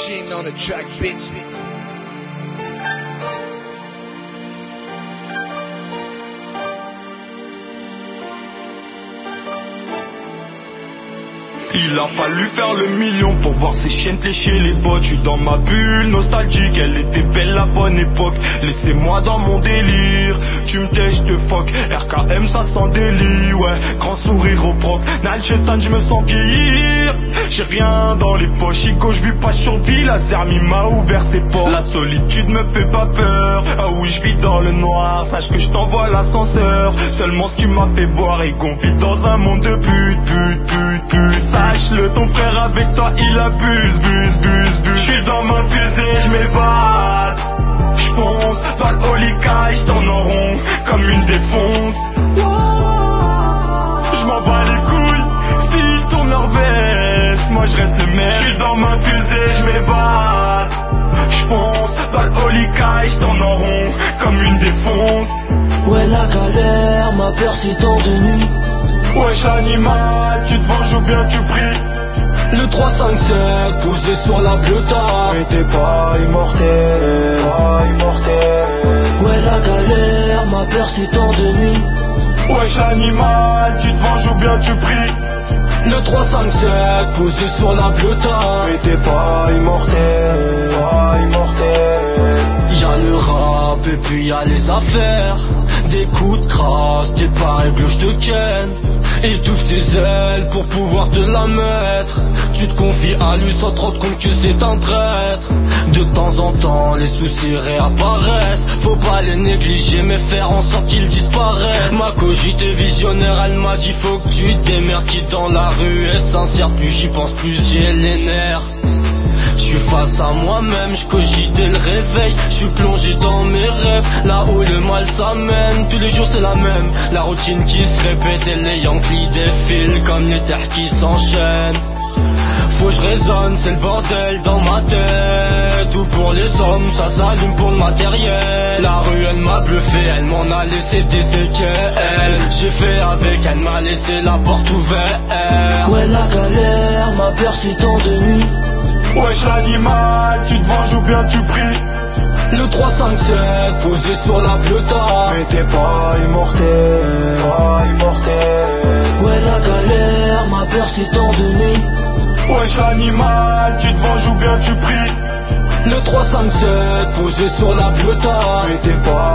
machine on the track, bitch. Il a fallu faire le million pour voir ces chiennes lécher les bottes. J'suis dans ma bulle nostalgique, elle était belle la bonne époque. Laissez-moi dans mon délire, tu me tais, j'te fuck. RKM ça sent délit, ouais, grand sourire au propre. Nalchetan j'me sens vieillir, j'ai rien dans les poches. Igo j'vis pas sur vie, la Zermi m'a ouvert ses portes. La solitude me fait pas peur, ah oui j'vis dans le noir. Sache que j't'envoie l'ascenseur, seulement ce tu m'as fait boire. Et qu'on vit dans un monde de pute. Sache-le, ton frère avec toi il abuse, J'suis dans ma fusée, j'm'évade. J'fonce dans le Holika et j'tourne en rond comme une défonce. J'm'en bats les couilles s'ils tournent leur veste, moi j'reste le même. J'suis dans ma fusée, j'm'évade. J'fonce dans le Holika et j'tourne en rond comme une défonce. Ouais la galère, ma peur c'est tant de nuit. Wesh animal, tu te venges ou bien tu pries. Le 357 posé sur la bleuta, mais t'es pas immortel, Ouais la galère, ma peur c'est tant de nuit. Wesh animal, tu te venges ou bien tu pries. Le 357 posé sur la bleuta, mais t'es pas immortel, Y'a le rap et puis y'a les affaires. Des coups de crasse, des règles, j'te ken. Étouffe ses ailes pour pouvoir te la mettre. Tu te confies à lui sans trop te compte que c'est un traître. De temps en temps les soucis réapparaissent. Faut pas les négliger mais faire en sorte qu'ils disparaissent. Ma cogite est visionnaire, elle m'a dit faut que tu te démerdes. Qui dans la rue est sincère, plus j'y pense plus j'ai les nerfs. J'suis face à moi-même, j'cogite dès le réveil. J'suis plongé dans mes rêves, là où le mal s'amène. Tous les jours c'est la même, la routine qui se répète. Et les Yankees défilent comme les terres qui s'enchaînent. Faut j'raisonne, c'est le bordel dans ma tête. Tout pour les hommes, ça s'allume pour le matériel. La rue elle m'a bluffé, elle m'en a laissé des séquelles. J'ai fait avec, elle m'a laissé la porte ouverte. Ouais la galère, ma peur c'est tant de nuit. Wesh animal, tu te venges ou bien tu pries. Le 357 posé sur la bleuta, mais t'es pas immortel, Ouais la galère, ma peur c'est tant de nuit. Wesh animal, tu te venges ou bien tu pries. Le 357 posé sur la bleuta, mais t'es pas